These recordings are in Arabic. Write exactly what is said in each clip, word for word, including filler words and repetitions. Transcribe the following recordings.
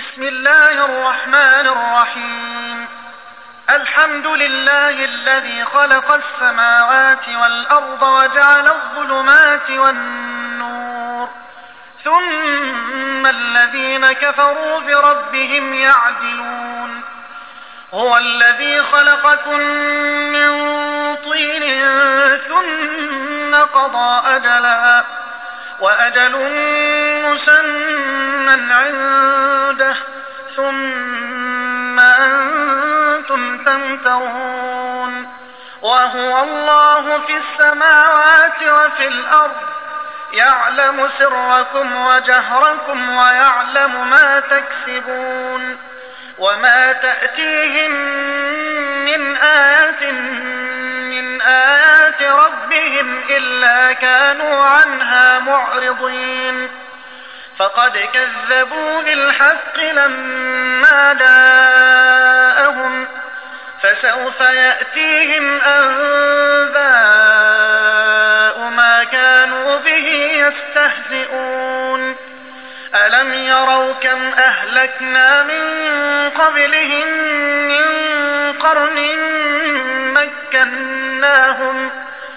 بسم الله الرحمن الرحيم. الحمد لله الذي خلق السماوات والأرض وجعل الظلمات والنور، ثم الذين كفروا بربهم يعدلون. هو الذي خلقكم من طين ثم قضى أجلا وأجل مسمى عنده ثم أنتم تمترون. وهو الله في السماوات وفي الأرض، يعلم سركم وجهركم ويعلم ما تكسبون. وما تأتيهم من آية من آيات ربهم إلا كانوا عنها معرضين. فقد كذبوا بالحق لما جاءهم، فسوف يأتيهم أنباء ما كانوا به يستهزئون. ألم يروا كم أهلكنا من قبلهم من قرن مكناهم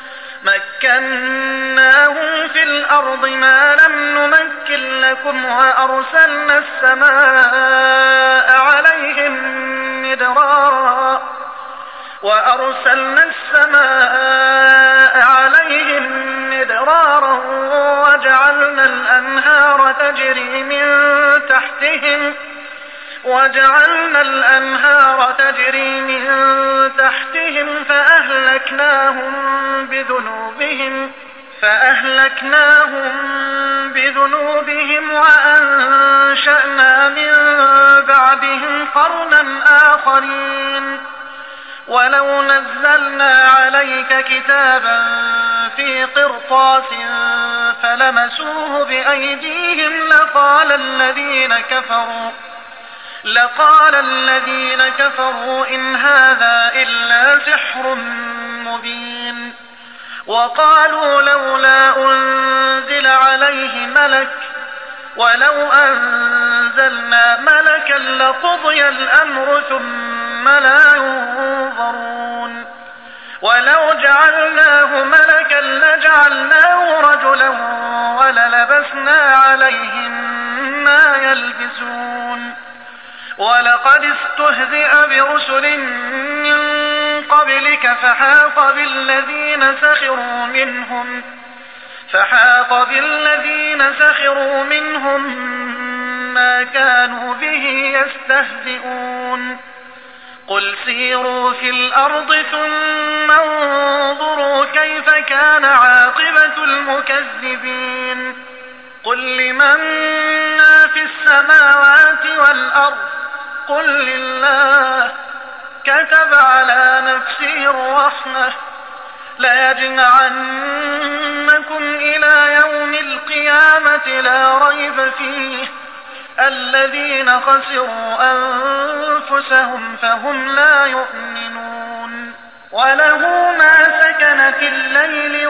مكناهم في الأرض ما لم نمكن لكم، وأرسلنا السماء عليهم مدرارا وأرسلنا السماء عليهم مدرارا وجعلنا الأنهار تجري من تحتهم وجعلنا الأنهار تجري من تحتهم فأهلكناهم بذنوبهم فأهلكناهم بذنوبهم وأنشأنا من بعدهم قرنا آخرين. ولو نزلنا عليك كتابا في قرطاس فلمسوه بأيديهم لقال الذين كفروا لقال الذين كفروا إن هذا إلا سحر مبين. وقالوا لولا أنزل عليه ملك ولو أنزلنا ملكا لقضي الأمر ثم لا ينظرون. ولو جعلناه ملكا لجعلناه رجلا وللبسنا عليهم ما يلبسون. ولقد استهزئ برسل من قبلك فحاق بالذين سخروا منهم فحاق بالذين سخروا منهم ما كانوا به يستهزئون. قل سيروا في الأرض ثم انظروا كيف كان عاقبة المكذبين. قل لمن ما في السماوات والأرض قل لله كتب على نفسه الرحمة ليجمعنكم إلى يوم القيامة لا ريب فيه الذين خسروا أنفسهم فهم لا يؤمنون. وله ما سكن في الليل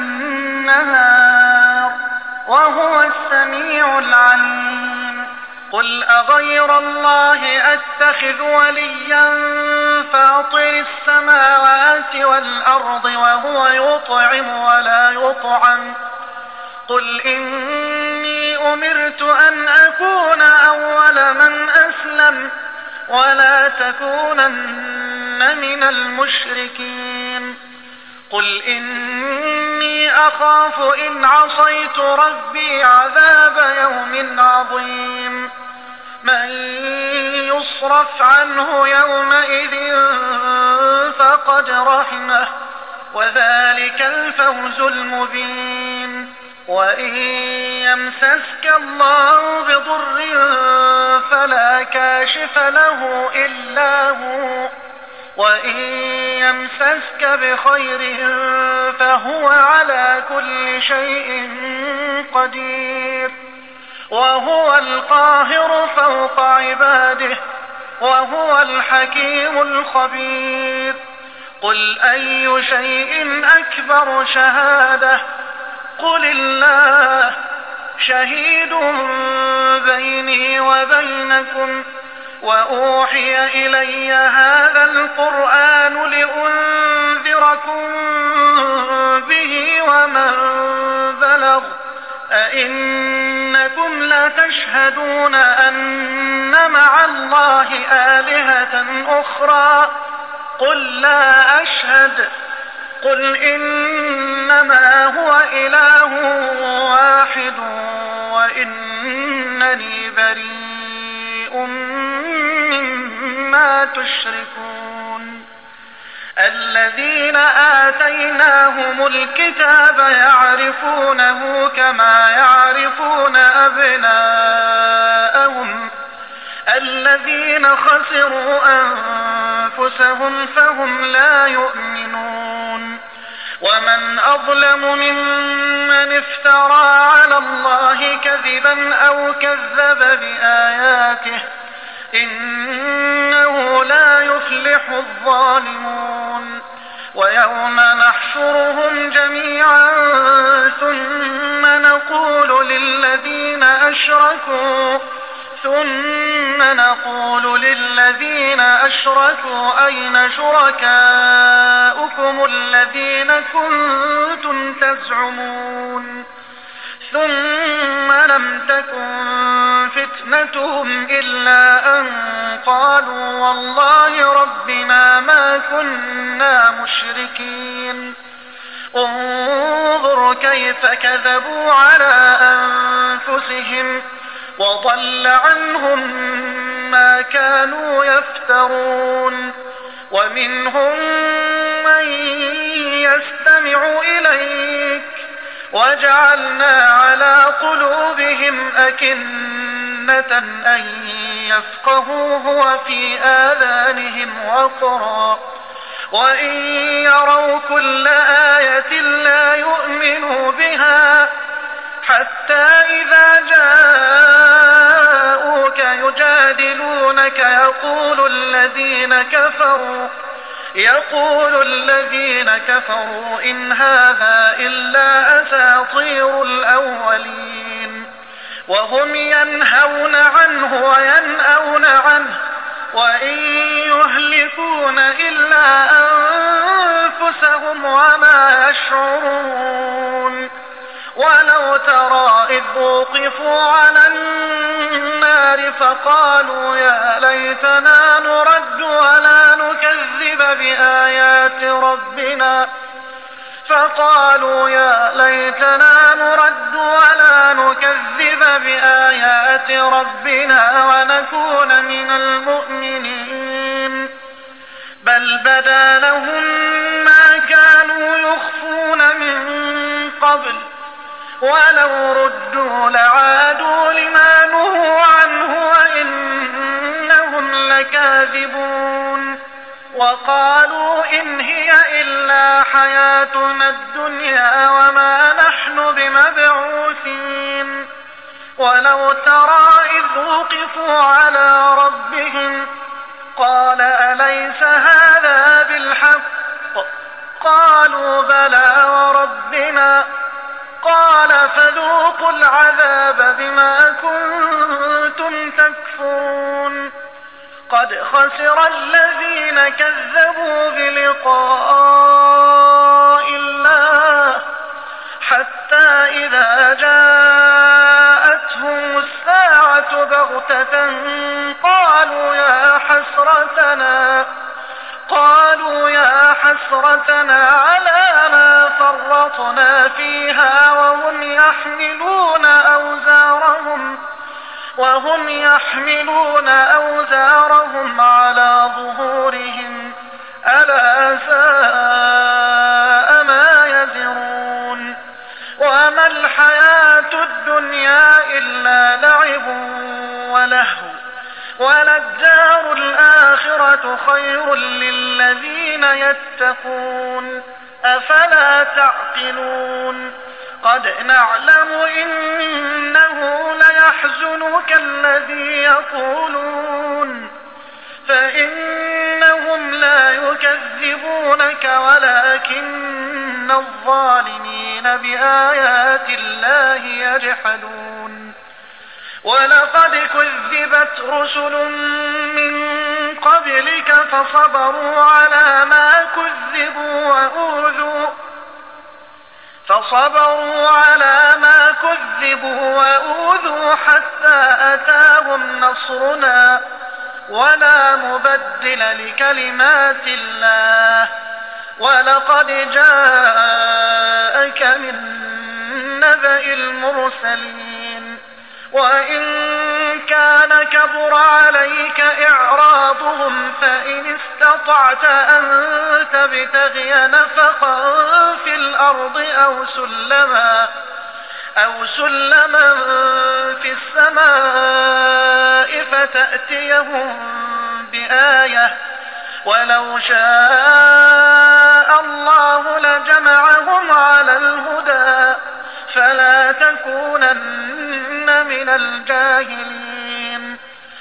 والنهار وهو السميع العليم. قل أغير الله أتخذ وليا فاطر السماوات والأرض وهو يطعم ولا يطعم. قل إني أمرت أن أكون أول من أسلم ولا تكونن من المشركين. قل إني أخاف إن عصيت ربي عذاب يوم عظيم. من يصرف عنه يومئذ فقد رحمه وذلك الفوز المبين. وإن يمسسك الله بضر فلا كاشف له إلا هو وإن يمسسك بخير فهو على كل شيء قدير. وهو القاهر فوق عباده وهو الحكيم الخبير. قل أي شيء أكبر شهادة قل الله شهيد بيني وبينكم وأوحي إلي هذا القرآن لأنذركم به ومن بلغ أئنكم لتشهدون أن مع الله آلهة أخرى قل لا أشهد قل إنما هو إله واحد وإنني بريء مما تشركون الذين آتيناهم الكتاب يعرفونه كما يعرفون أبناءهم الذين خسروا أنفسهم فهم لا يؤمنون ومن أظلم ممن افترى على الله كذبا أو كذب بآياته إنه لا يفلح الظالمون ويوم نحشرهم جميعا ثم نقول للذين أشركوا ثم نقول للذين أشركوا أين شركاؤكم الذين كنتم تزعمون ثم لم تكن فتنتهم إلا أن قالوا والله ربنا ما كنا مشركين انظر كيف كذبوا على أنفسهم وضل عنهم ما كانوا يفترون ومنهم من يستمع إليك وجعلنا على قلوبهم أكنة أن يفقهوه وفي آذانهم وقرا وإن يروا كل آية لا يؤمنوا بها حتى إذا جاءوك يجادلونك يقول الذين كفروا يقول الذين كفروا إن هذا إلا أساطير الأولين وهم ينهون عنه وينأون عنه وإن يهلكون إلا أنفسهم وما يشعرون ولو ترى إذ وقفوا على النار فقالوا يا ليتنا نرد ولا نكذب بآيات ربنا فقالوا يا ليتنا نرد ولا نكذب بآيات ربنا ونكون من المؤمنين بل بدا لهم ما كانوا يخفون من قبل ولو ردوا لعادوا لما نهوا عنه وإنهم لكاذبون وقالوا إن هي إلا حياتنا الدنيا وما نحن بمبعوثين ولو ترى إذ وقفوا على ربهم قال أليس هذا بالحق قالوا بلى وربنا قال فذوقوا العذاب بما كنتم تكفرون قد خسر الذين كذبوا بلقاء الله حتى إذا جاءتهم الساعة بغتة قالوا يا حسرتنا قالوا يا حسرتنا على ما فرطنا فيها وهم يحملون أوزارهم وهم يحملون أوزارهم على ظهورهم ألا ساء ما يزرون وما الحياة الدنيا إلا لعب ولهو وللدار الآخرة خير للذين يتقون أفلا تعقلون قد نعلم إنه ليحزنك الذي يقولون فإنهم لا يكذبونك ولكن إن الظالمين بآيات الله يجحدون. ولقد كذبت رسل من قبلك فصبروا على ما كذبوا وأوذوا فصبروا على ما كذبوا وأوذوا حتى أتاهم نصرنا ولا مبدل لكلمات الله. ولقد جاءك من نبأ المرسلين. وإن كان كبر عليك إعراضهم فإن استطعت أن تبتغي نفقا في الأرض أو سلما أو سلما في السماء فتأتيهم بآية ولو شاء الله لجمعهم على الهدى فلا تكونن من الجاهلين.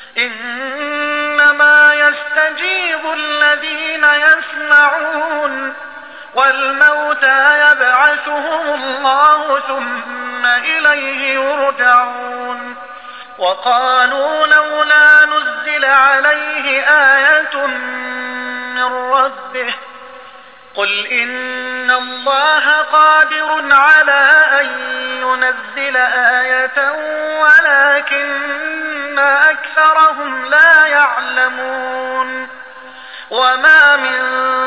إنما يستجيب الذين يسمعون والموتى يبعثهم الله ثم إليه يرجعون. وقالوا لولا نزل عليه آية من ربه قل إن الله قادر على أن ينزل آية ولكن أكثرهم لا يعلمون. وما من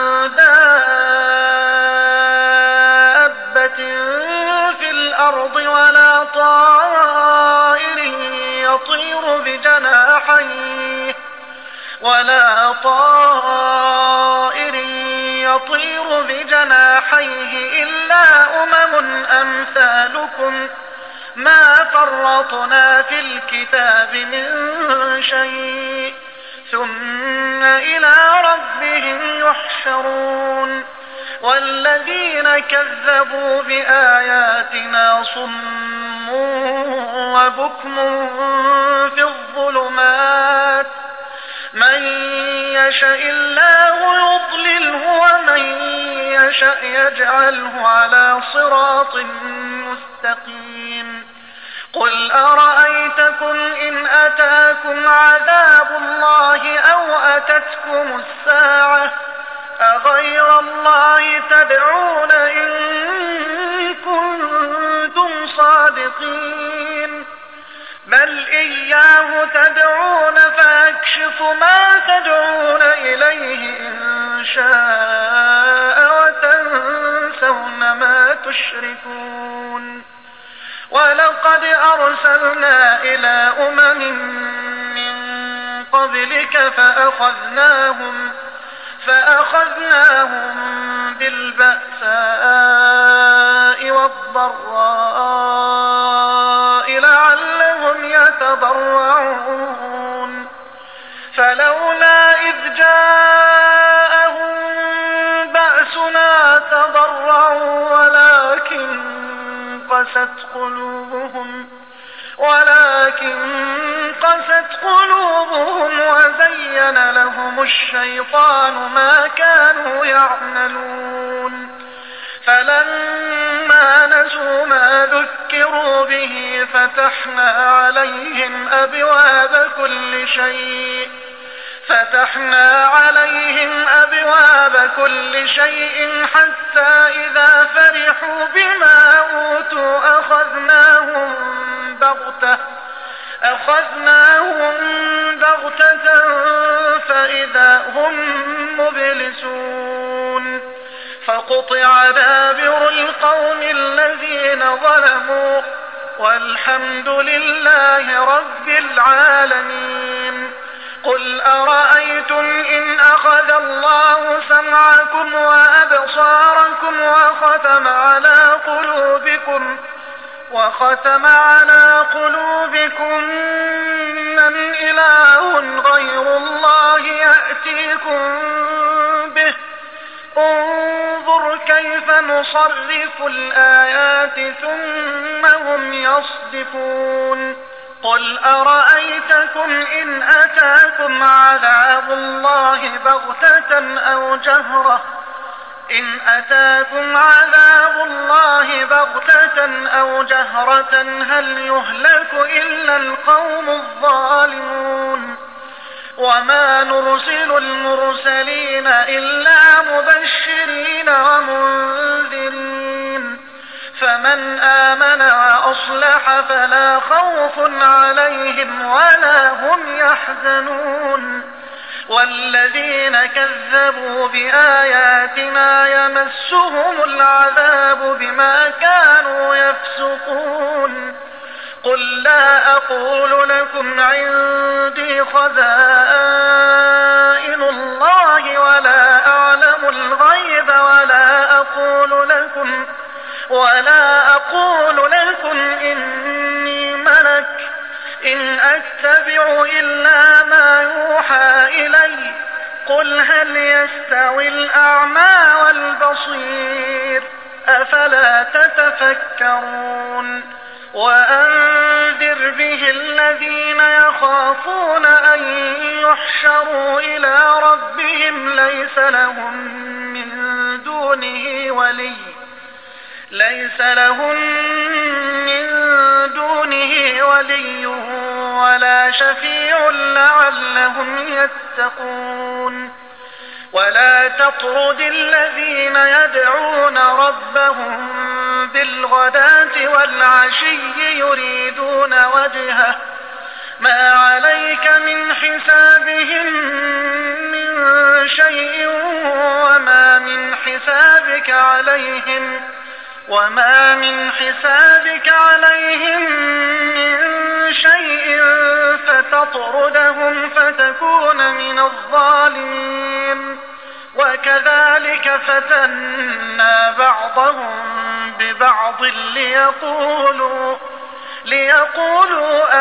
دابة في الأرض ولا طائر يطير بجناحيه ولا طائر يطير بجناحيه إلا أمم أمثالكم ما فرطنا في الكتاب من شيء ثم إلى ربهم يحشرون. والذين كذبوا بآياتنا صم وبكم في الظلمات من يشاء الله يضلله ومن يشاء يجعله على صراط مستقيم. قل أرأيتكم إن أتاكم عذاب الله أو أتتكم الساعة أغير الله تدعون إن كنتم صادقين بل إياه تدعون فيكشف ما تدعون إليه إن شاء وتنسون ما تشركون. ولقد أرسلنا إلى أمم من قبلك فأخذناهم فأخذناهم بالبأساء والضراء لعلهم يتضرعون. فلولا إذ جاءهم بأسنا تضرعوا ولكن قست قلوبهم ولكن قست قلوبهم وزين لهم الشيطان ما كانوا يعملون. فلما نسوا ما ذكروا به فتحنا عليهم أبواب كل شيء فتحنا عليهم أبواب كل شيء حتى إذا فرحوا بما أوتوا أخذناهم بغتة أخذناهم بغتة فإذا هم مبلسون. فقطع دابر القوم الذين ظلموا والحمد لله رب العالمين. قل أرأيتم إن أخذ الله سمعكم وأبصاركم وختم على قلوبكم وختم على قلوبكم من إله غير الله يأتيكم به انظر كيف نصرف الآيات ثم هم يصدفون. قل أرأيتكم إن أتاكم عذاب الله بغتة أو جهرة إن أتاكم عذاب الله بغتة أو جهرة هل يهلك إلا القوم الظالمون وما نرسل المرسلين إلا مبشرين ومنذرين فمن آمن وأصلح فلا خوف عليهم ولا هم يحزنون والذين كذبوا بآياتنا يمسهم العذاب بما كانوا يفسقون قل لا أقول لكم عندي خزائن الله ولا أعلم الغيب ولا أقول لكم ولا أقول لكم إني ملك إن أتبع إلا ما يوحى إلي قل هل يستوي الأعمى والبصير أفلا تتفكرون وأنذر به الذين يخافون أن يحشروا إلى ربهم ليس لهم من دونه ولي ليس لهم من دونه ولي ولا شفيع لعلهم يتقون ولا تطرد الذين يدعون ربهم بالغداة والعشي يريدون وجهه ما عليك من حسابهم من شيء وما من حسابك عليهم وما من حسابك عليهم من شيء فتطردهم فتكون من الظالمين وكذلك فتنا بعضهم ببعض ليقولوا ليقولوا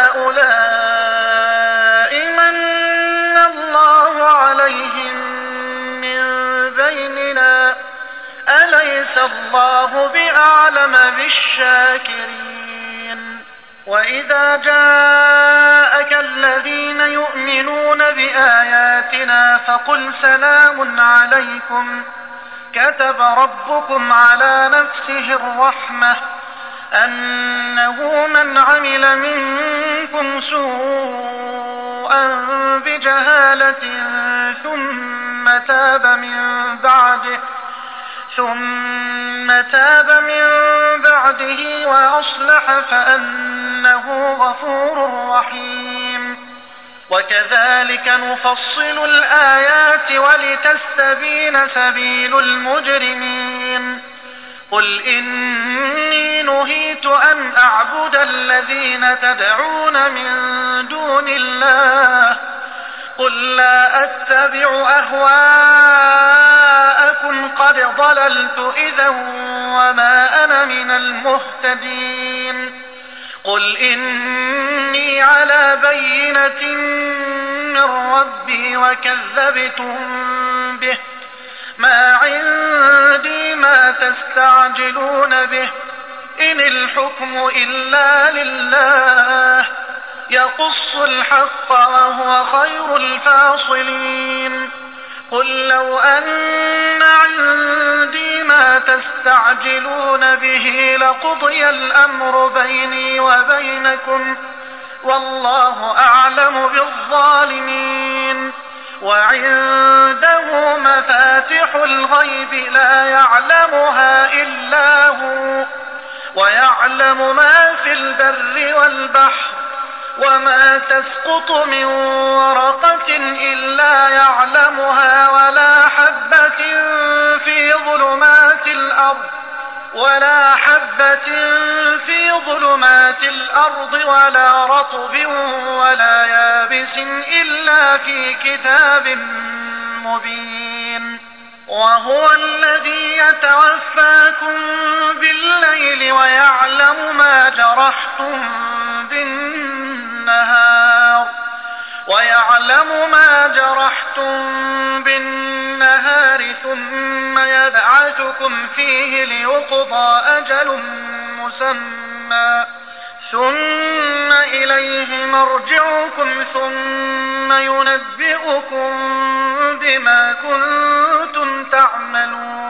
أهؤلاء من الله عليهم من بيننا أليس الله بأعلم بالشاكرين وإذا جاءك الذين يؤمنون بآياتنا فقل سلام عليكم كتب ربكم على نفسه الرحمة أنه من عمل منكم سوءا بجهالة ثم تاب من بعده ثم تاب من بعده وأصلح فأنه غفور رحيم وكذلك نفصل الآيات ولتستبين سبيل المجرمين قل إني نهيت أن أعبد الذين تدعون من دون الله قل لا أتبع أهواءكم قد ضللت إذا وما أنا من المهتدين قل إني على بينة من ربي وكذبتم به ما عندي ما تستعجلون به إن الحكم إلا لله يقص الحق وهو خير الفاصلين قل لو أن عندي ما تستعجلون به لقضي الأمر بيني وبينكم والله أعلم بالظالمين وعنده مفاتح الغيب لا يعلمها إلا هو ويعلم ما في البر والبحر وما تسقط من ورقة إلا يعلمها ولا حبة في ظلمات الأرض ولا حبة في ظلمات الأرض ولا رطب ولا يابس إلا في كتاب مبين وهو الذي يتوفاكم بالليل ويعلم ما جرحتم بالنهار ويعلم ما جرحتم بالنهار ثم يبعثكم فيه ليقضى أجل مسمى ثم إليه مرجعكم ثم ينبئكم بما كنتم تعملون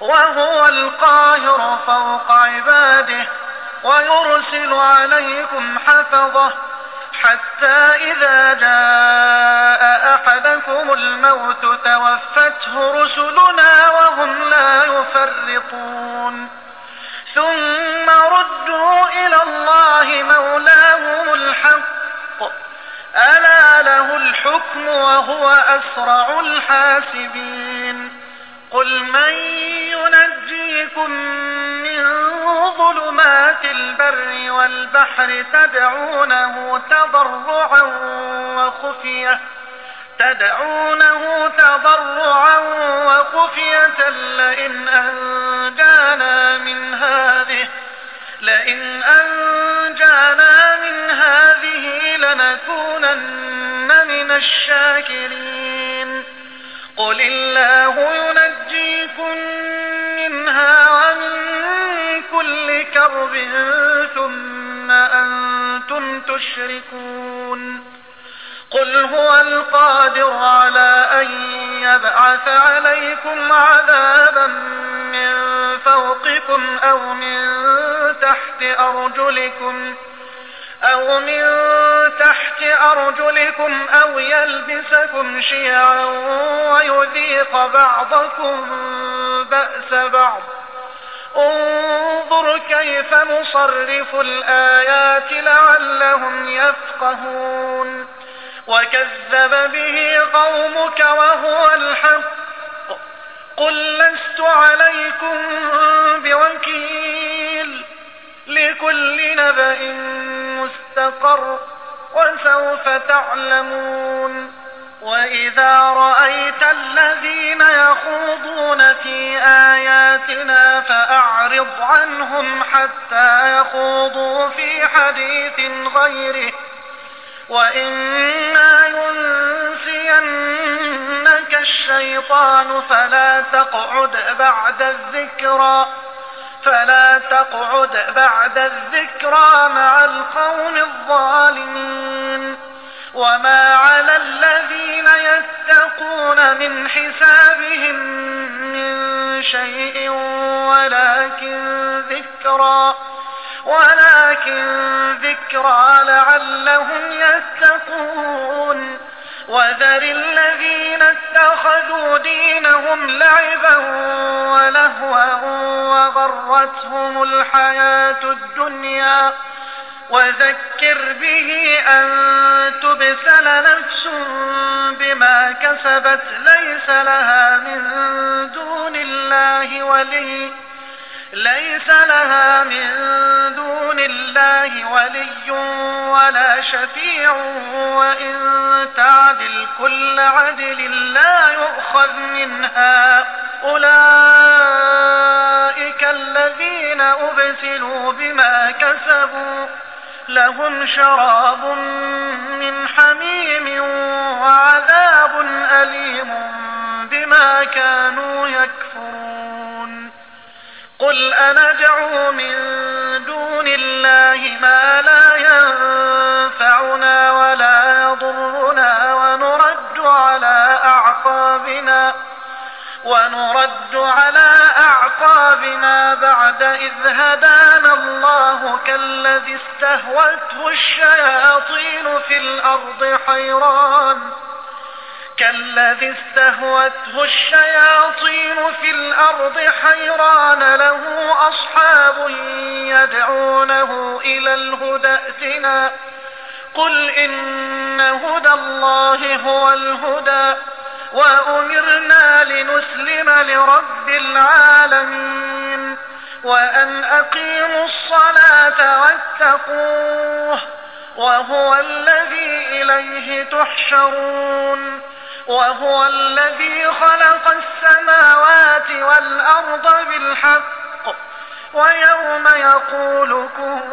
وهو القاهر فوق عباده ويرسل عليكم حفظة حتى إذا جاء أحدكم الموت توفته رسلنا وهم لا يفرطون ثم ردوا إلى الله مولاهم الحق ألا له الحكم وهو أسرع الحاسبين قل من ينجيكم من ظلمات البر والبحر تدعونه تضرعا وخفية تدعونه تضرعا وخفية لئن أنجانا من هذه لئن أنجانا من هذه لنكونن من الشاكرين قل الله ينجيكم منها ومن كل كرب ثم أنتم تشركون قل هو القادر على أن يبعث عليكم عذابا من فوقكم أو من تحت أرجلكم أو من تحت أرجلكم أو يلبسكم شيعا ويذيق بعضكم بأس بعض انظر كيف نصرف الآيات لعلهم يفقهون وكذب به قومك وهو الحق قل لست عليكم بوكيل لكل نبأ مستقر وسوف تعلمون وإذا رأيت الذين يخوضون في آياتنا فأعرض عنهم حتى يخوضوا في حديث غيره وإما ينسينك الشيطان فلا تقعد بعد الذكرى فلا تقعد بعد الذكرى مع القوم الظالمين وما على الذين يتقون من حسابهم من شيء ولكن ذكرى ولكن ذكرى لعلهم يتقون وذر الذين اتخذوا دينهم لعبا ولهوا وغرتهم الحياة الدنيا وذكر به أن تبسل نفس بما كسبت ليس لها من دون الله ولي ليس لها من دون الله ولي ولا شفيع وإن تعدل كل عدل لا يؤخذ منها أولئك الذين أبسلوا بما كسبوا لهم شراب من حميم وعذاب أليم بما كانوا يكفرون قل أندعو من دون الله ما لا ينفعنا ولا يضرنا ونرد على أعقابنا ونرد على أعقابنا بعد إذ هدانا الله كالذي استهوته الشياطين في الأرض حيران كالذي استهوته الشياطين في الأرض حيران له أصحاب يدعونه إلى الهدى ائتنا قل إن هدى الله هو الهدى وأمرنا لنسلم لرب العالمين وأن أقيموا الصلاة واتقوه وهو الذي إليه تحشرون وهو الذي خلق السماوات والأرض بالحق ويوم يقول كن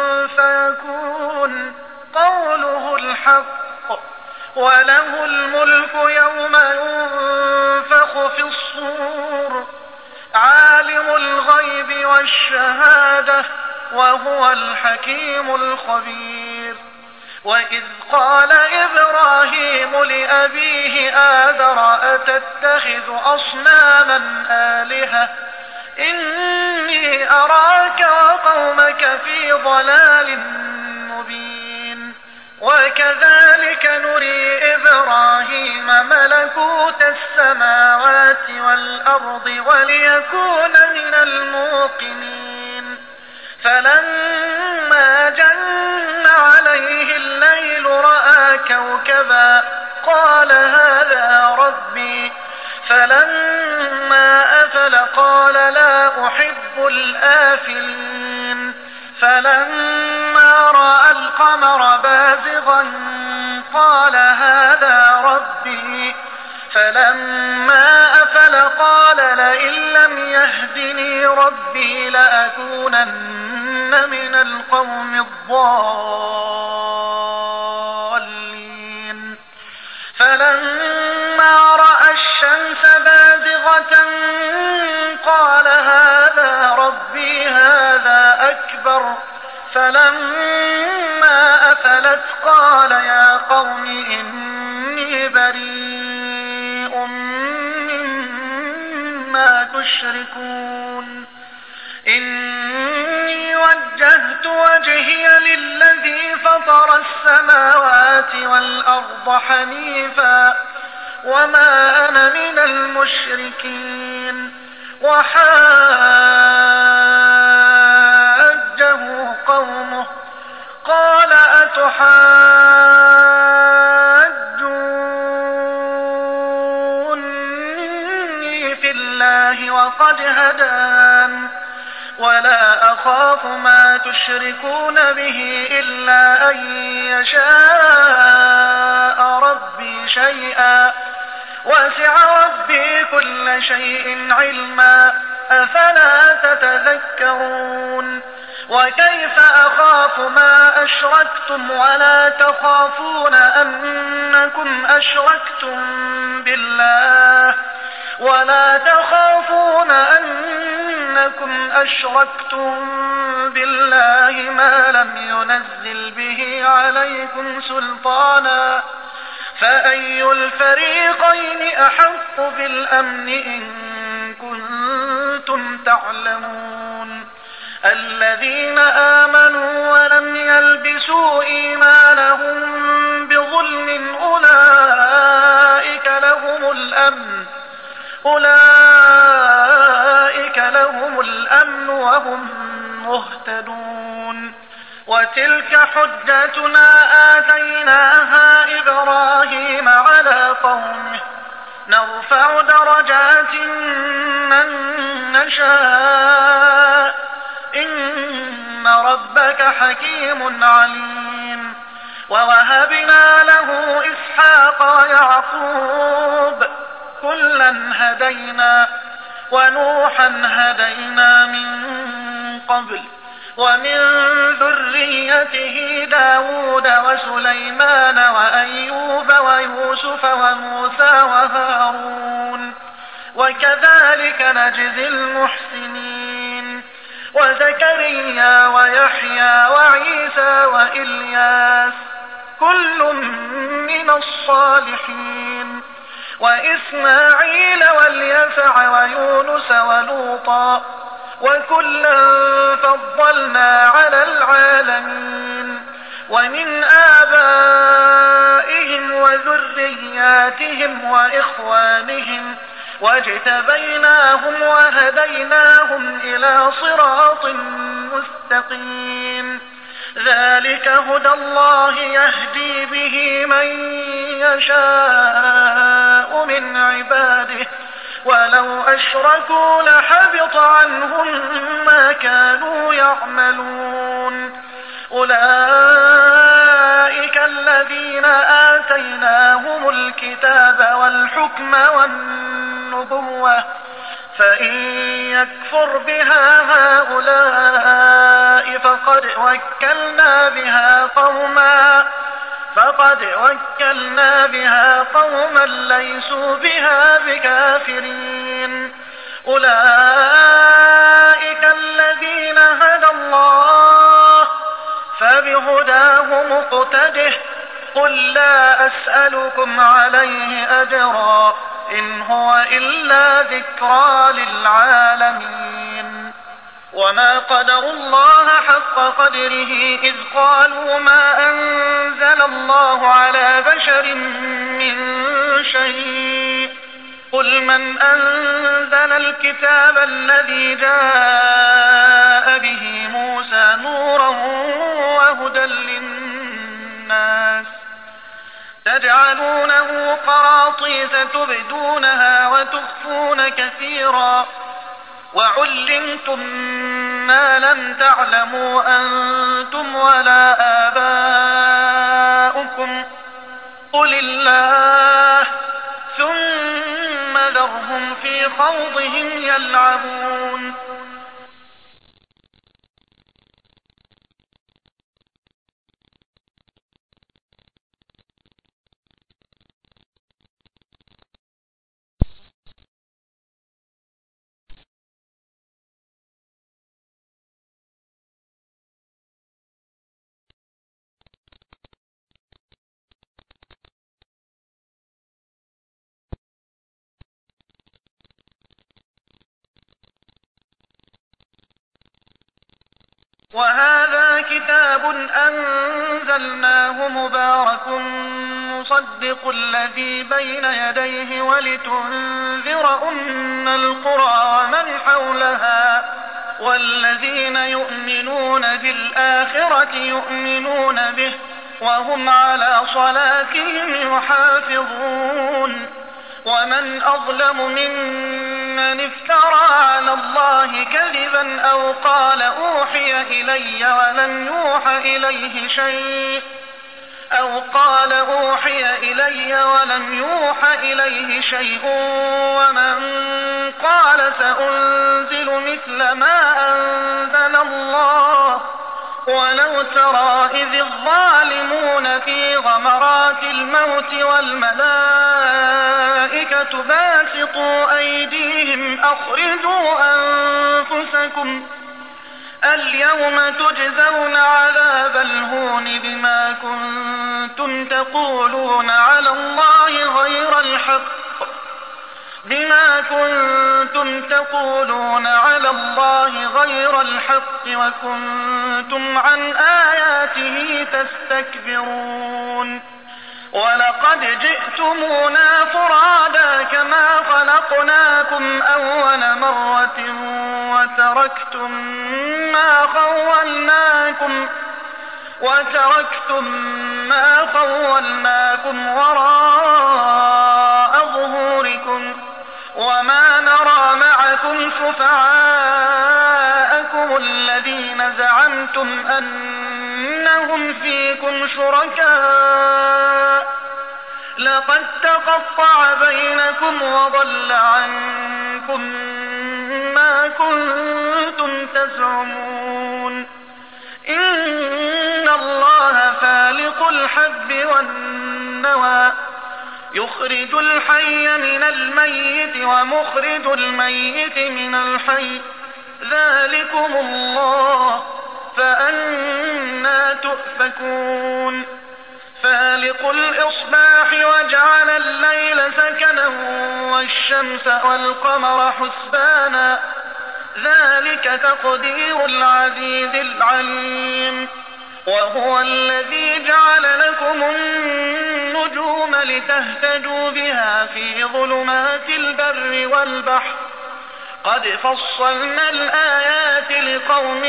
فيكون قوله الحق وله الملك يوم ينفخ في الصور عالم الغيب والشهادة وهو الحكيم الخبير وإذ قال إبراهيم لأبيه آذر أتتخذ أصناما آلهة إني أراك وقومك في ضلال مبين. وكذلك نري إبراهيم ملكوت السماوات والأرض وليكون من الموقنين. فلما جن عليه الليل رأى كوكبا قال هذا ربي. فلما أفل قال لا أحب الآفلين. فلما رأى القمر بازغا قال هذا ربي. فلما أفل قال لئن لم يهدني ربي لأكونن من القوم الضالين. فلما رأى الشمس بازغة قال هذا ربي هذا أكبر. فلما أفلت قال يا قوم إني بريء مما تشركون. إني وجهت وجهي للذي فطر السماوات والأرض حنيفا وما أنا من المشركين. وحاجه قومه قال أتحاجوني في الله وقد هدان ولا أخاف ما تشركون به إلا أن يشاء ربي شيئا وسع ربي كل شيء علما أفلا تتذكرون. وكيف أخاف ما أشركتم ولا تخافون أنكم أشركتم بالله ولا تخافون أنكم أشركتم بالله ما لم ينزل به عليكم سلطانا فأي الفريقين أحق بالأمن إن كنتم تعلمون. الذين آمنوا ولم يلبسوا إيمانهم بظلم أولئك لهم الأمن أولئك لهم الأمن وهم مهتدون. وتلك حجتنا آتيناها إبراهيم على قومه نرفع درجات من نشاء إن ربك حكيم عليم. ووهبنا له إسحاق ويعقوب كلا هدينا ونوحا هدينا من قبل ومن ذريته داود وسليمان وأيوب ويوسف وموسى وهارون وكذلك نجزي المحسنين. وزكريا ويحيى وعيسى وإلياس كل من الصالحين وإسماعيل واليسع ويونس ولوطا وكلا فضلنا على العالمين. ومن آبائهم وذرياتهم وإخوانهم واجتبيناهم وهديناهم إلى صراط مستقيم. ذلك هدى الله يهدي به من يشاء من عباده ولو أشركوا لحبط عنهم ما كانوا يعملون. أولئك الذين آتيناهم الكتاب والحكم والنبوة فإن يكفر بها هؤلاء فقد وكلنا بها قوما فقد وكلنا بها قوما ليسوا بها بكافرين. أولئك الذين هدى الله فبهداه مقتده قل لا أسألكم عليه أجرا إن هو إلا ذكرى للعالمين. وما قدروا الله حق قدره إذ قالوا ما أنزل الله على بشر من شيء قل من أنزل الكتاب الذي جاء به موسى نورا وهدى للناس تجعلونه قراطيس تبدونها وتخفون كثيرا وعلمتم ما لم تعلموا أنتم ولا آباؤكم قل الله ثم ذرهم في خوضهم يلعبون وهذا كتاب أنزلناه مبارك مصدق الذي بين يديه ولتنذر أم القرى ومن حولها والذين يؤمنون بالآخرة يؤمنون به وهم على صلاتهم يحافظون ومن أظلم ممن افترى على الله كذبا أو قال أوحي إلي ولم يوحى إليه شيء أو قال أوحي إلي ولم يوحى إليه شيء ومن قال سأنزل مثل ما أنزل الله ولو ترى إذ الظالمون في غمرات الموت والملائكة باسطوا أيديهم أخرجوا أنفسكم اليوم تجزون عذاب الهون بما كنتم تقولون على الله غير الحق بما كنتم تقولون على الله غير الحق وكنتم عن آياته تستكبرون ولقد جئتمونا فرادا كما خلقناكم أول مرة وتركتم ما خولناكم وتركتم ما خولناكم وراء ظهوركم وما نرى معكم شفعاءكم الذين زعمتم أنهم فيكم شركاء لقد تقطع بينكم وضل عنكم ما كنتم تزعمون إن الله فالق الحب والنوى يخرج الحي من الميت ومخرج الميت من الحي ذلكم الله فأنى تؤفكون فالق الإصباح وجعل الليل سكنا والشمس والقمر حسبانا ذلك تقدير العزيز العليم وهو الذي جعل لكم النجوم لتهتدوا بها في ظلمات البر والبحر قد فصلنا الآيات لقوم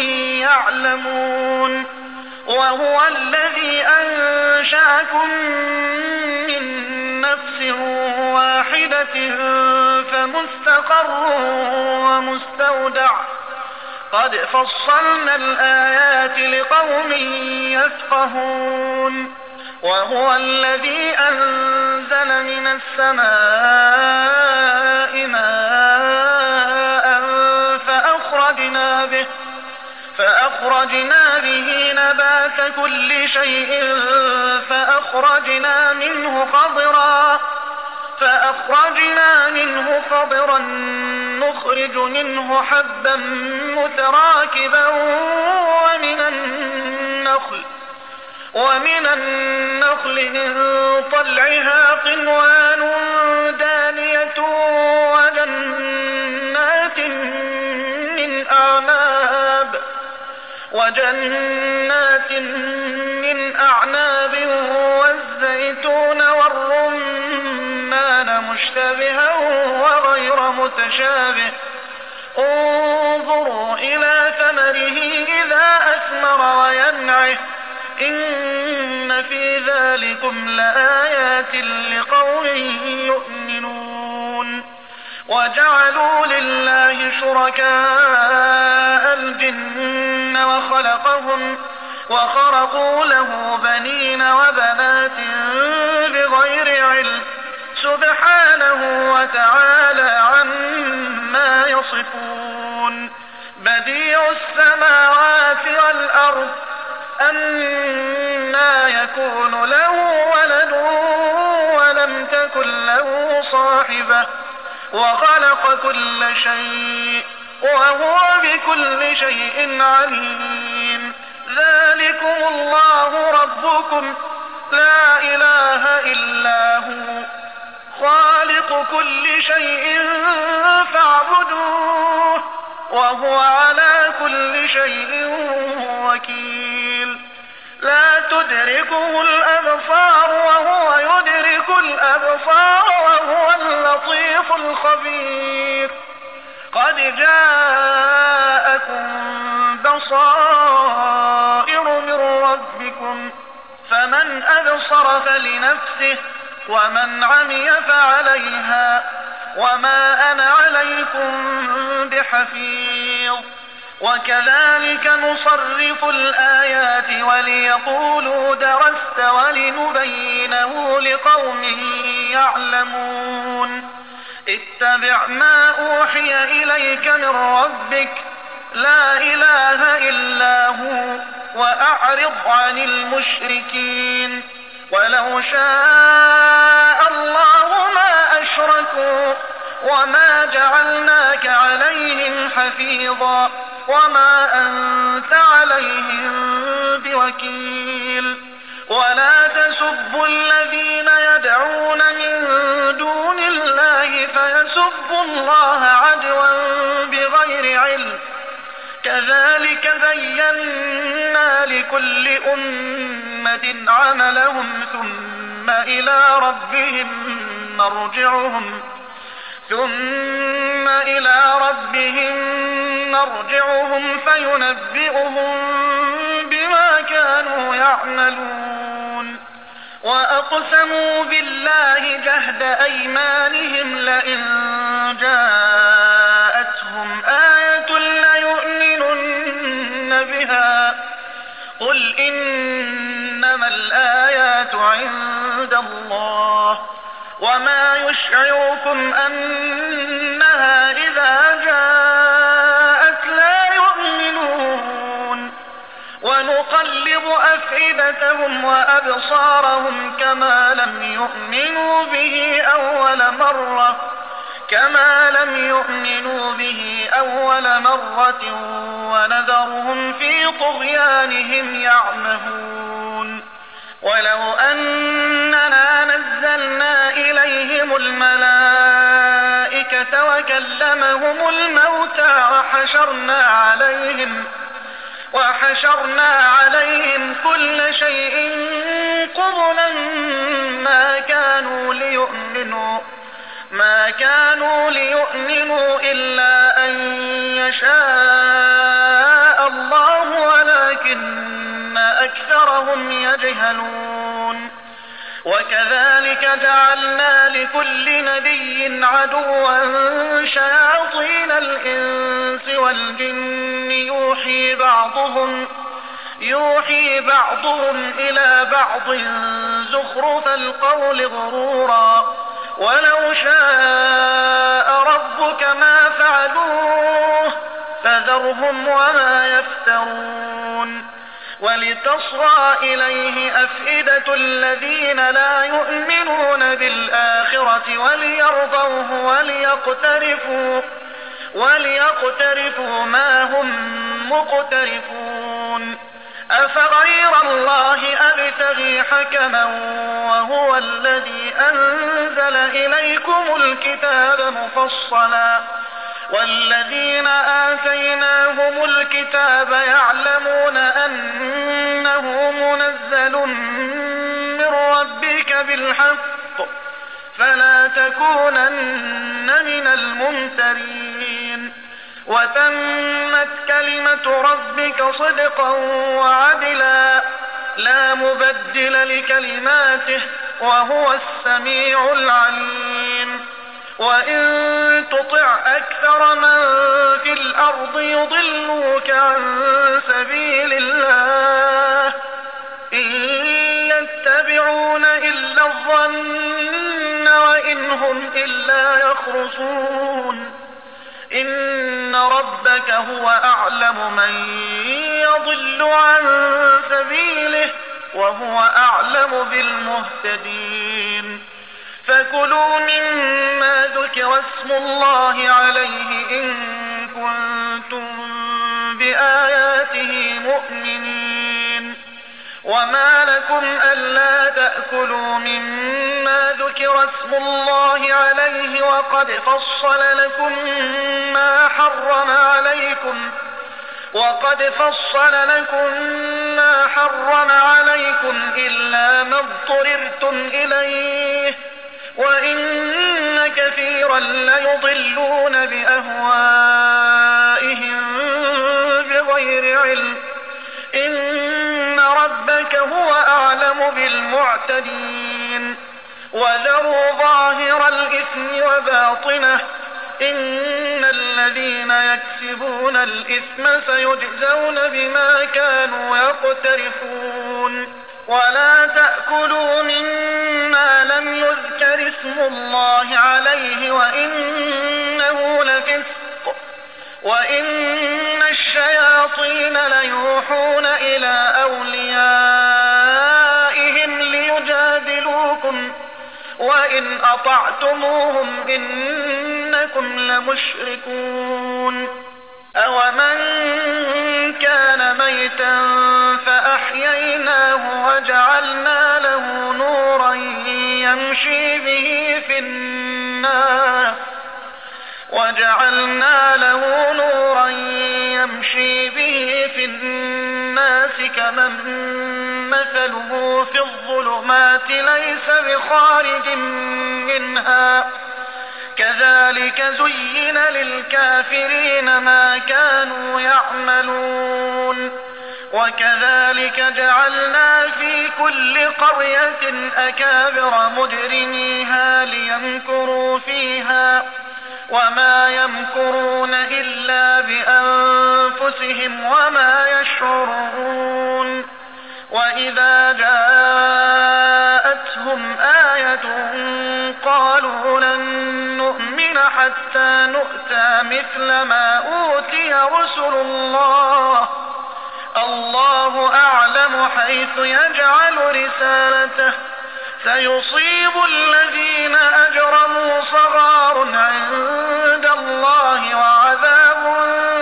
يعلمون وهو الذي أنشأكم من نفس واحدة فمستقر ومستودع قد فصلنا الآيات لقوم يفقهون وهو الذي أنزل من السماء ماء فأخرجنا به فأخرجنا به نبات كل شيء فأخرجنا منه خضرا فأخرجنا منه خضرا نخرج منه حبا متراكبا ومن النخل ومن النخل من طلعها قنوان دانية وجنات من أعناب وجنات من أعناب والزيتون والرمان مشتبها وغير متشابه انظروا إلى ثمره إذا أثمر وينعه إن في ذلكم لآيات لقوم يؤمنون وجعلوا لله شركاء الجن وخلقهم وخرقوا له بنين وبنات بغير علم سبحانه وتعالى عما يصفون بديع السماوات والأرض أنى يكون له ولد ولم تكن له صاحبة وخلق كل شيء وهو بكل شيء عليم ذلكم الله ربكم لا إله إلا هو خالق كل شيء فاعبدوه وهو على كل شيء وكيل لا تدركه الأبصار وهو يدرك الأبصار وهو اللطيف الخبير قد جاءكم بصائر من ربكم فمن أبصر فلنفسه ومن عمي فعليها وما أنا عليكم بحفيظ وكذلك نصرف الآيات وليقولوا درست ولنبينه لقوم يعلمون اتبع ما أوحي إليك من ربك لا إله إلا هو وأعرض عن المشركين ولو شاء الله ما أشركوا وما جعلناك عليهم حفيظا وما أنت عليهم بوكيل ولا تسبوا الذين يدعون من دون الله فيسبوا الله عدوا بغير علم كذلك زينا لكل أمة عملهم ثم إلى ربهم مرجعهم ثم إلى ربهم مرجعهم فينبئهم بما كانوا يعملون وأقسموا بالله جهد أيمانهم لئن جاءتهم آية ليؤمنن بها قل إنما الآيات عند الله وما يشعركم أنها إذا جاءت لا يؤمنون ونقلب أفئدتهم وأبصارهم كما لم يؤمنوا به أول مرة كما لم يؤمنوا به أول مرة ونذرهم في طغيانهم يعمهون ولو أننا نزلنا إليهم الملائكة وكلمهم الموتى وحشرنا عليهم وحشرنا عليهم كل شيء قبلا ما كانوا ليؤمنوا ما كانوا ليؤمنوا إلا أن يشاء الله ولكن أكثرهم يجهلون وكذلك جعلنا لكل نبي عدوا شياطين الإنس والجن يوحي بعضهم يوحي بعضهم إلى بعض زخرف القول غرورا ولو شاء ربك ما فعلوه فذرهم وما يفترون ولتصغى إليه أفئدة الذين لا يؤمنون بالآخرة وليرضوه وليقترفوا وليقترفوا ما هم مقترفون أفغير الله أبتغي حكما وهو الذي أنزل إليكم الكتاب مفصلا والذين آتيناهم الكتاب يعلمون أنه منزل من ربك بالحق فلا تكونن من الممترين وتمت كلمة ربك صدقا وعدلا لا مبدل لكلماته وهو السميع العليم وإن تطع أكثر من في الأرض يضلوك عن سبيل الله إن يتبعون إلا الظن وإن هم إلا يخرصون إن ربك هو أعلم من يضل عن سبيله وهو أعلم بالمهتدين فكلوا مما ذكر اسم الله عليه إن كنتم بآياته مؤمنين وما لكم ألا تأكلوا مما ذكر اسم الله عليه وقد فصل لكم ما حرم عليكم وقد فصل لكم ما حرم عليكم إلا ما اضطررتم إليه وإن كثيرا ليضلون بأهوائهم بغير علم إن ربك هو أعلم بالمعتدين وذروا ظاهر الإثم وباطنه إن الذين يكسبون الإثم سيجزون بما كانوا يقترفون ولا تأكلوا مما لم يذكر اسم الله عليه وإنه لفسق وإن الشياطين ليوحون إلى أوليائهم ليجادلوكم وإن أطعتموهم إنكم لمشركون أومن كان ميتا فأحييناه وجعلنا له نورا يمشي به في الناس وجعلنا له نورا يمشي به في الناس كمن مثله في الظلمات ليس بخارج منها كذلك زين للكافرين ما كانوا يعملون وكذلك جعلنا في كل قرية أكابر مجرميها ليمكروا فيها وما يمكرون إلا بأنفسهم وما يشعرون وإذا جاءتهم آية قالوا لن نؤمن حتى نؤتى مثل ما أوتي رسل الله الله أعلم حيث يجعل رسالته سيصيب الذين أجرموا صغار عند الله وعذاب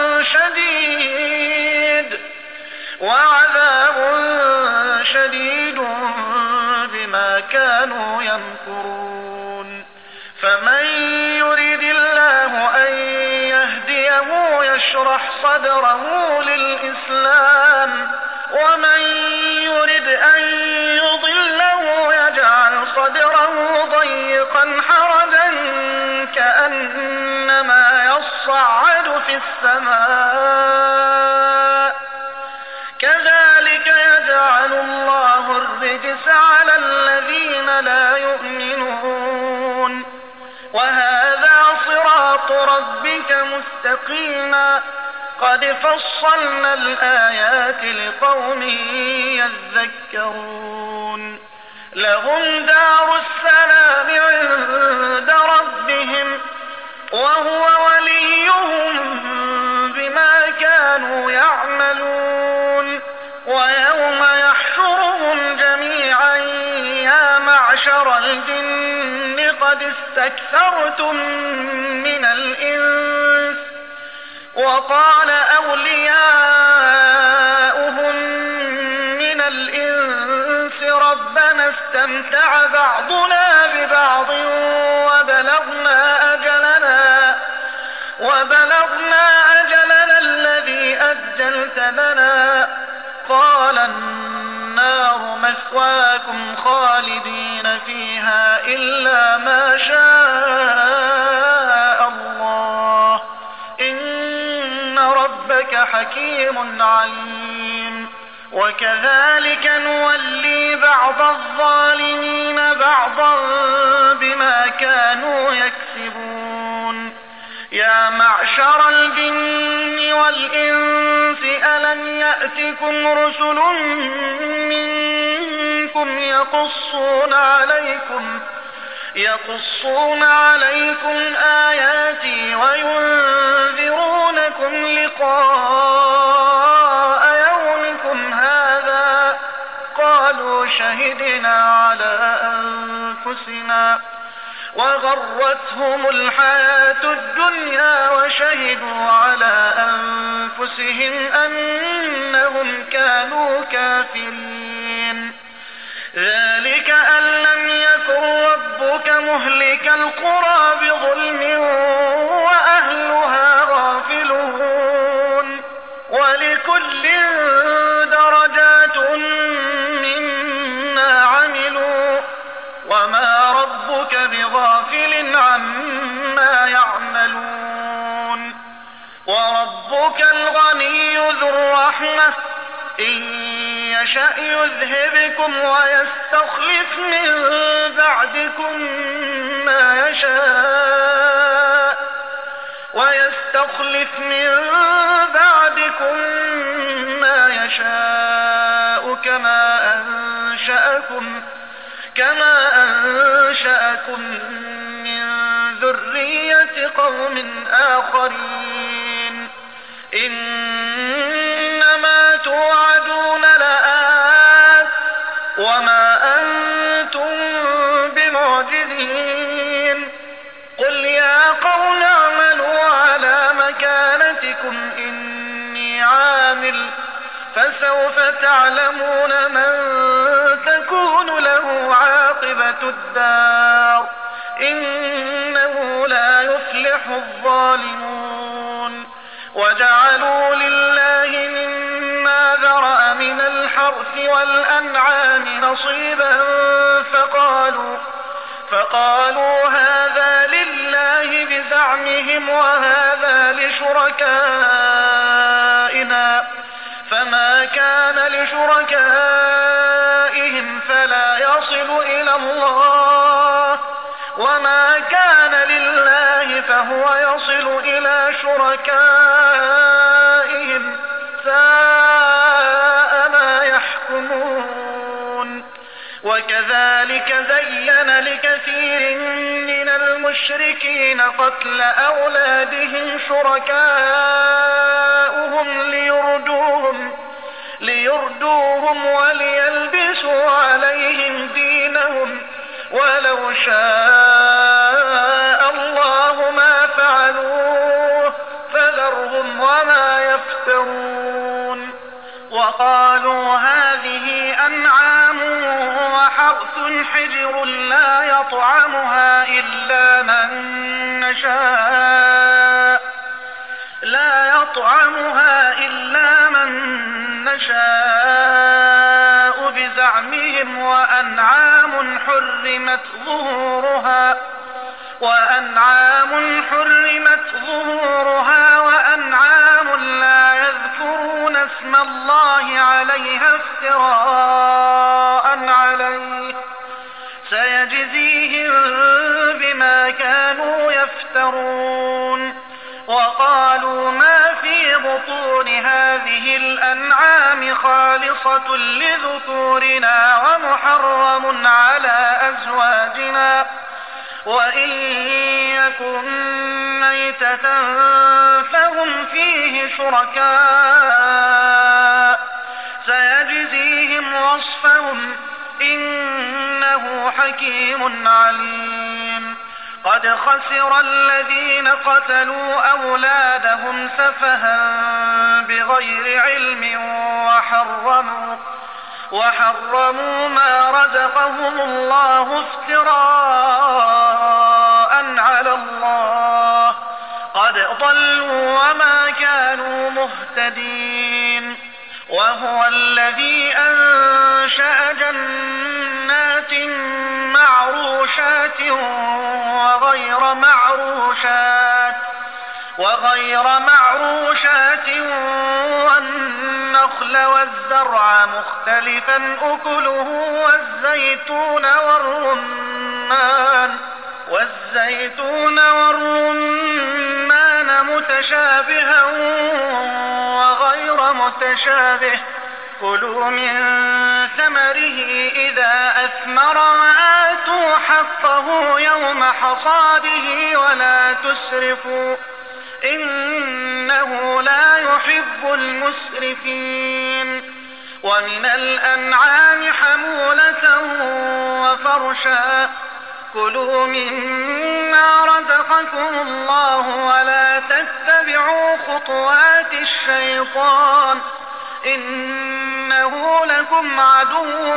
شديد وعذاب شديد بما كانوا يمكرون فمن يريد الله أن يهديه يشرح صدره للإسلام ومن يرد أن يضله يجعل صدره ضيقا حرجا كأنما يصعد في السماء كذلك يجعل الله الرجس على الذين لا يؤمنون وهذا صراط ربك مستقيما قد فصلنا الآيات لقوم يذكرون لهم دار السلام عند ربهم وهو وليهم بما كانوا يعملون ويوم يحشرهم جميعا يا معشر الجن قد استكثرتم من الإنس وقال أولياؤهم من الإنس ربنا استمتع بعضنا ببعض وبلغنا أجلنا وبلغنا بلغنا أجلنا الذي أجلت لنا قال النار مثواكم خالدين فيها إلا ما شاء الله إن ربك حكيم عليم. وكذلك نولي بعض الظالمين بعضا بما كانوا يكسبون. يا معشر الجن والإنس ألم يأتكم رسل منكم يقصون عليكم يقصون عليكم آياتي وينذرونكم لقاء يومكم هذا قالوا شهدنا على أنفسنا وغرتهم الحياة الدنيا وشهدوا على أنفسهم أنهم كانوا كافرين. ذلك أن لم يكن ربك مهلك القرى بظلم وأهلها غافلون ولكل درجات مما عملوا وما ربك بغافل عما يعملون. وربك الغني ذو الرحمة إن يشأ يذهبكم ويستخلف من بعدكم ما يشاء ويستخلف من بعدكم ما يشاء كما أنشأكم كما أنشأكم من ذرية قوم آخرين. إنما توعدون لآت وما أنتم بمعجزين. قل يا قوم اعملوا على مكانتكم إني عامل فسوف تعلمون من تكون له عاقبة الدار إنه لا يفلح الظالمون. وجعلوا لله مما ذرأ من الحرث والأنعام نصيبا فقالوا فقالوا هذا لله بزعمهم وهذا لشركائنا فما كان لشركائهم فلا يصل إلى الله وما كان لله فهو يصل إلى شركائهم ساء ما يحكمون. وكذلك زين لكثير من المشركين قتل أولادهم شركاؤهم ليردوهم ليردوهم وليلبسوا عليهم دينهم ولو شاء الله ما فعلوه فذرهم وما يفترون. وقالوا هذه أنعام وحرث حجر لا يطعمها إلا من نشاء لا يطعمها إلا من نشاء بزعمهم وأنعام حرمت ظهورها وأنعام حرمت ظهورها وأنعام لا يذكرون اسم الله عليها افتراء عليه سيجزيهم بما كانوا يفترون. وقالوا ما في بطون هذه الأنعام خالصة لذكورنا ومحرم على أزواجنا وإن يكن ميتة فهم فيه شركاء سيجزيهم وصفهم إنه حكيم عليم. قد خسر الذين قتلوا أولادهم سفها بغير علم وحرموا وحرموا ما رزقهم الله افتراء على الله قد ضل ضلوا وما كانوا مهتدين. وهو الذي أنشأ جنات معروشات وغير معروشات وغير معروشات والنخل والزرع مختلفا أكله والزيتون والرمان والزيتون والرمان متشابها وغير متشابه كلوا من ثمره إذا أثمر وآتوا حقه يوم حصاده ولا تسرفوا إنه لا يحب المسرفين. ومن الأنعام حمولة وفرشا كلوا مما رزقكم الله ولا تتبعوا خطوات الشيطان إنه لكم عدو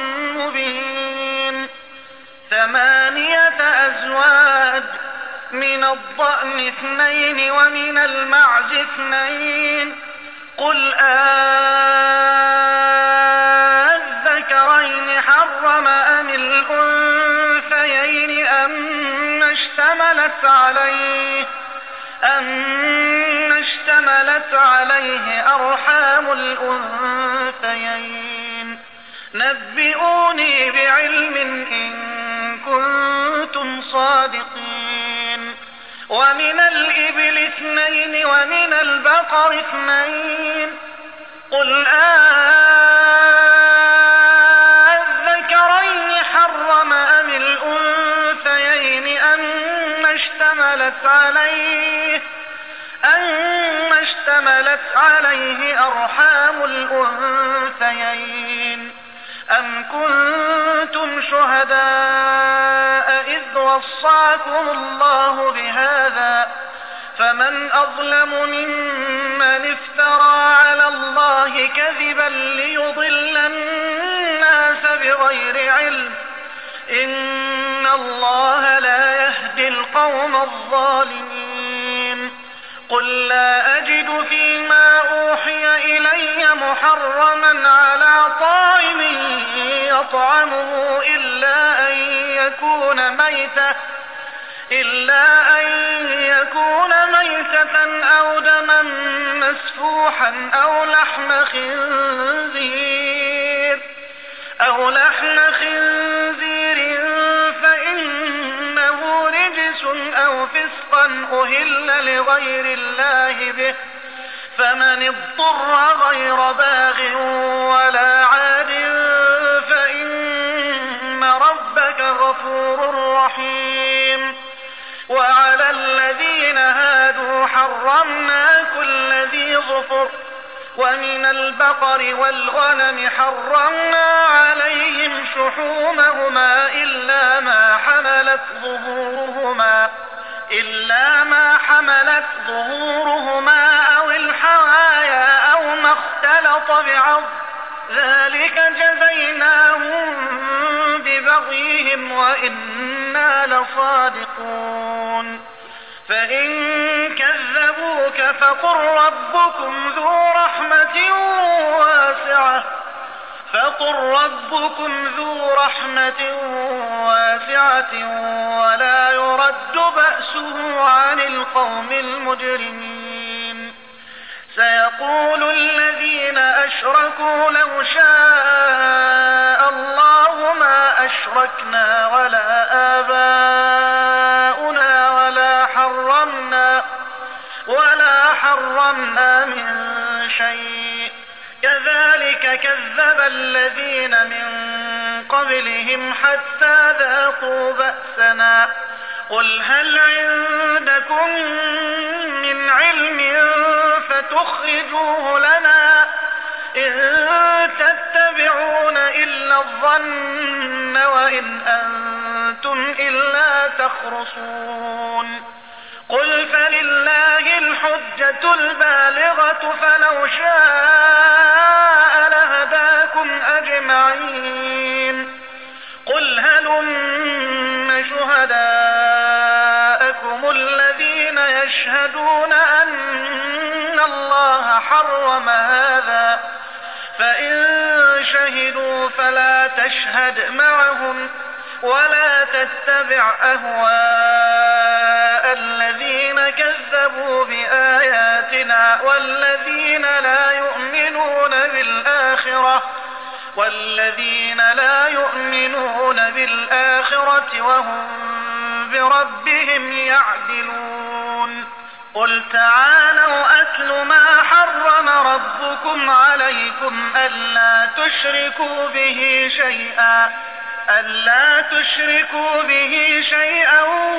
مبين. ثمانية أزواج من الضأن اثنين ومن المعز اثنين قل أذكرين حرم أم الأنثيين أم اشتملت عليه أم اشتملت عليه أرحام الأنثيين نبئوني بعلم إن كنتم صادقين. ومن الإبل اثنين ومن البقر اثنين قل أذكرين حرم أم الأنثيين أم اشتملت عليه أم اشتملت عليه أرحام الأنثيين أم كنتم شهداء إذ وصاكم الله بهذا فمن أظلم ممن افترى على الله كذبا ليضل الناس بغير علم إن الله لا يهدي القوم الظالمين. قل لا أجد فيما أوحي إلي محرما على طاعم يطعمه إلا أن يكون ميتة إلا أن يكون ميتة أو دما مسفوحا أو لحم خنزير أو لحم خنزير فإنه رجس أو فسقا أهل لغير الله به فمن اضطر غير باغ ولا عاد فإن ربك غفور رحيم. وعلى الذين هادوا حرمنا كل ذي ظفر ومن البقر والغنم حرمنا عليهم شحومهما إلا ما حملت ظهورهما إلا ما حملت ظهورهما أو الحوايا أو ما اختلط بعض ذلك جزيناهم ببغيهم وإنا لصادقون. فإن كذبوك فقل ربكم ذو رحمة واسعة فقل ربكم ذو رحمة واسعة ولا يرد بأسه عن القوم المجرمين. سيقول الذين أشركوا لو شاء الله ما أشركنا ولا آباؤنا ولا حرمنا ولا حرمنا من شيء كذلك كذب الذين من قبلهم حتى ذاقوا بأسنا. قل هل عندكم من علم فتخرجوه لنا إن تتبعون إلا الظن وإن أنتم إلا تخرصون. قل فلله الحجة البالغة فلو شاء لهداكم أجمعين. قل هلم شهداءكم الذين يشهدون أن الله حرم هذا، فإن شهدوا فلا تشهد معهم ولا تتبع أهواء الذين كذبوا بآياتنا والذين لا يؤمنون بالآخرة والذين لا يؤمنون بالآخرة وهم بربهم يعدلون. قل تعالوا أتل ما حرم ربكم عليكم ألا تشركوا به شيئا ألا تشركوا به شيئا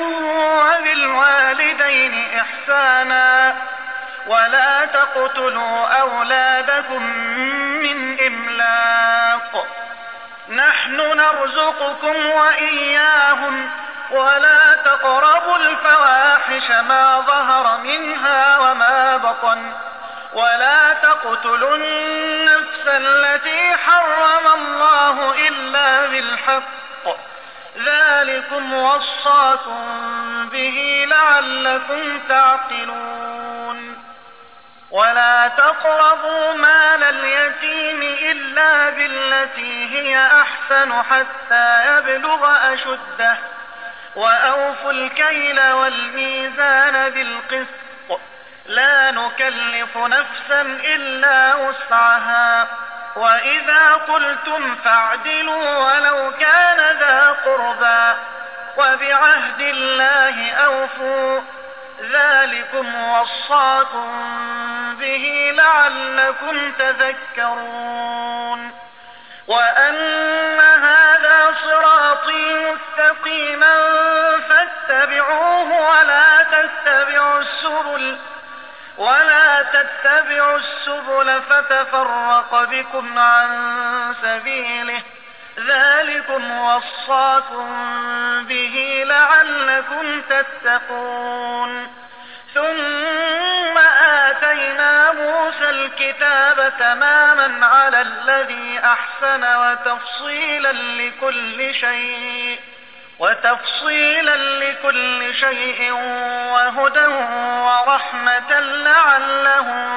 وبالوالدين إحسانا ولا تقتلوا أولادكم من إملاق، نحن نرزقكم وإياهم ولا تقربوا الفواحش ما ظهر منها وما بطن ولا تقتلوا النفس التي حرم الله إلا بالحق، ذلكم وصاكم به لعلكم تعقلون. ولا تقربوا مال اليتيم إلا بالتي هي أحسن حتى يبلغ أشده، وأوفوا الكيل والميزان بالقسط، لا نكلف نفسا إلا وسعها، وإذا قلتم فاعدلوا ولو كان ذا قربى، وبعهد الله أوفوا، ذلكم وصاكم به لعلكم تذكرون. وأن هذا صراطي مستقيما فاتبعوه ولا تتبعوا السبل ولا تتبعوا السبل فتفرق بكم عن سبيله، ذلكم وصاكم به لعلكم تتقون. ثم آتينا موسى الكتاب تماما على الذي أحسن وتفصيلا لكل شيء وتفصيلا لكل شيء وهدى ورحمة لعلهم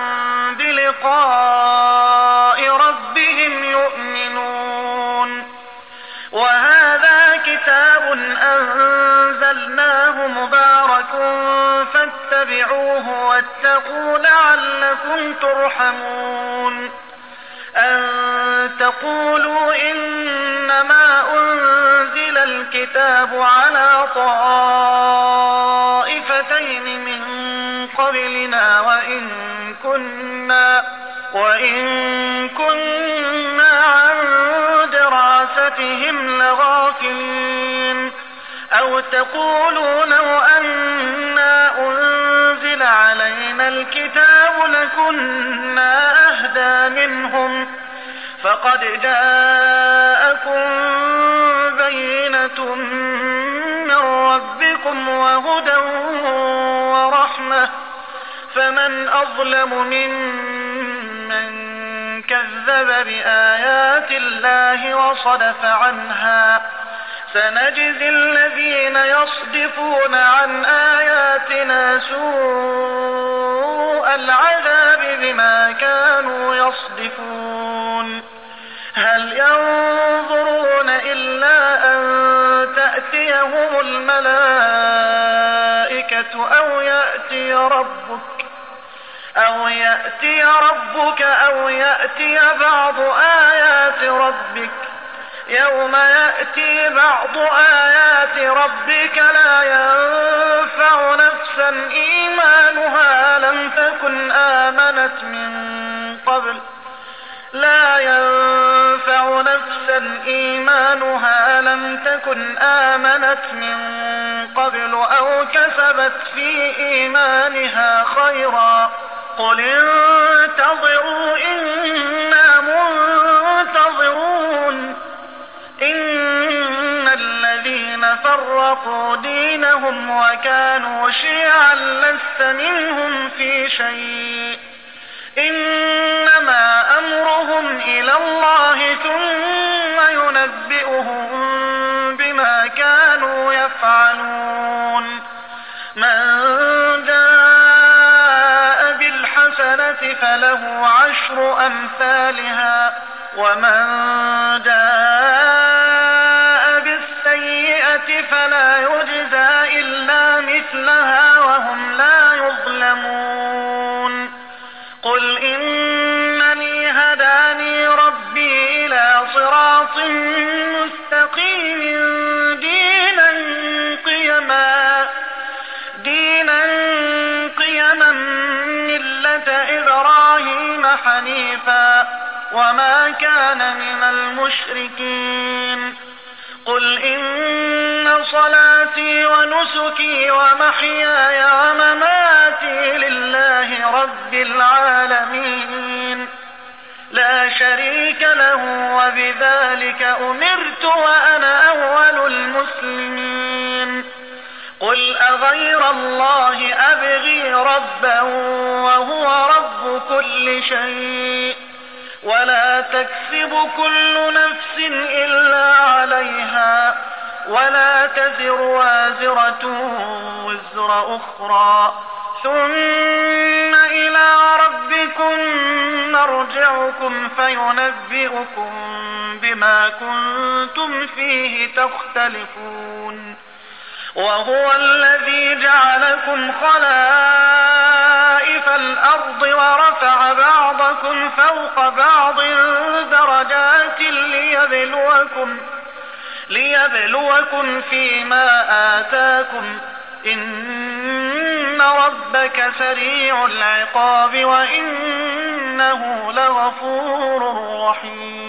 بلقاء ربهم يؤمنون. وهذا كتاب أنزلناه مبارك فاتبعوه واتقوا لعلكم ترحمون. أن تقولوا إنما أنزل الكتاب على طائفتين من قبلنا وإن كنا, وإن كنا عن دراستهم لغافلين. أو تقولوا لو أنا أنزل علينا الكتاب لكنا أهدى منهم، فقد جاءكم بينة من ربكم وهدى ورحمة، فمن أظلم ممن كذب بآيات الله وصدف عنها. سنجزي الذين يصدفون عن آياتنا سوء العذاب بما كانوا يصدفون. هل ينظرون إلا أن تأتيهم الملائكة أو يأتي ربك أو يأتي ربك أو يأتي بعض آيات ربك. يوم يأتي بعض آيات ربك لا ينفع نفسا إيمانها لم تكن آمنت من قبل لا ينفع نفسا إيمانها لم تكن آمنت من قبل أو كسبت في إيمانها خيرا. قل انتظروا إنا منتظرون. إن الذين فرقوا دينهم وكانوا شيعا لست منهم في شيء، إنما أمرهم إلى الله ثم ينبئهم بما كانوا يفعلون. من جاء فله عشر أمثالها ومن جاء بالسيئة فلا يجزى إلا مثلها وهم لا يظلمون. قل إنني هداني ربي إلى صراط مستقيم دينا قيما دينا قيما ملة إبراهيم حنيفا وما كان من المشركين. قل إن صلاتي ونسكي ومحياي ومماتي لله رب العالمين لا شريك له وبذلك أمرت وأنا أول المسلمين. قل أغير الله أبغي ربا وهو رب كل شيء ولا تكسب كل نفس إلا عليها ولا تزر وازرة وزر أخرى ثم إلى ربكم مرجعكم فينبئكم بما كنتم فيه تختلفون. وهو الذي جعلكم خلائف الأرض ورفع بعضكم فوق بعض درجات ليبلوكم, ليبلوكم فيما آتاكم إن ربك سريع العقاب وإنه لغفور رحيم.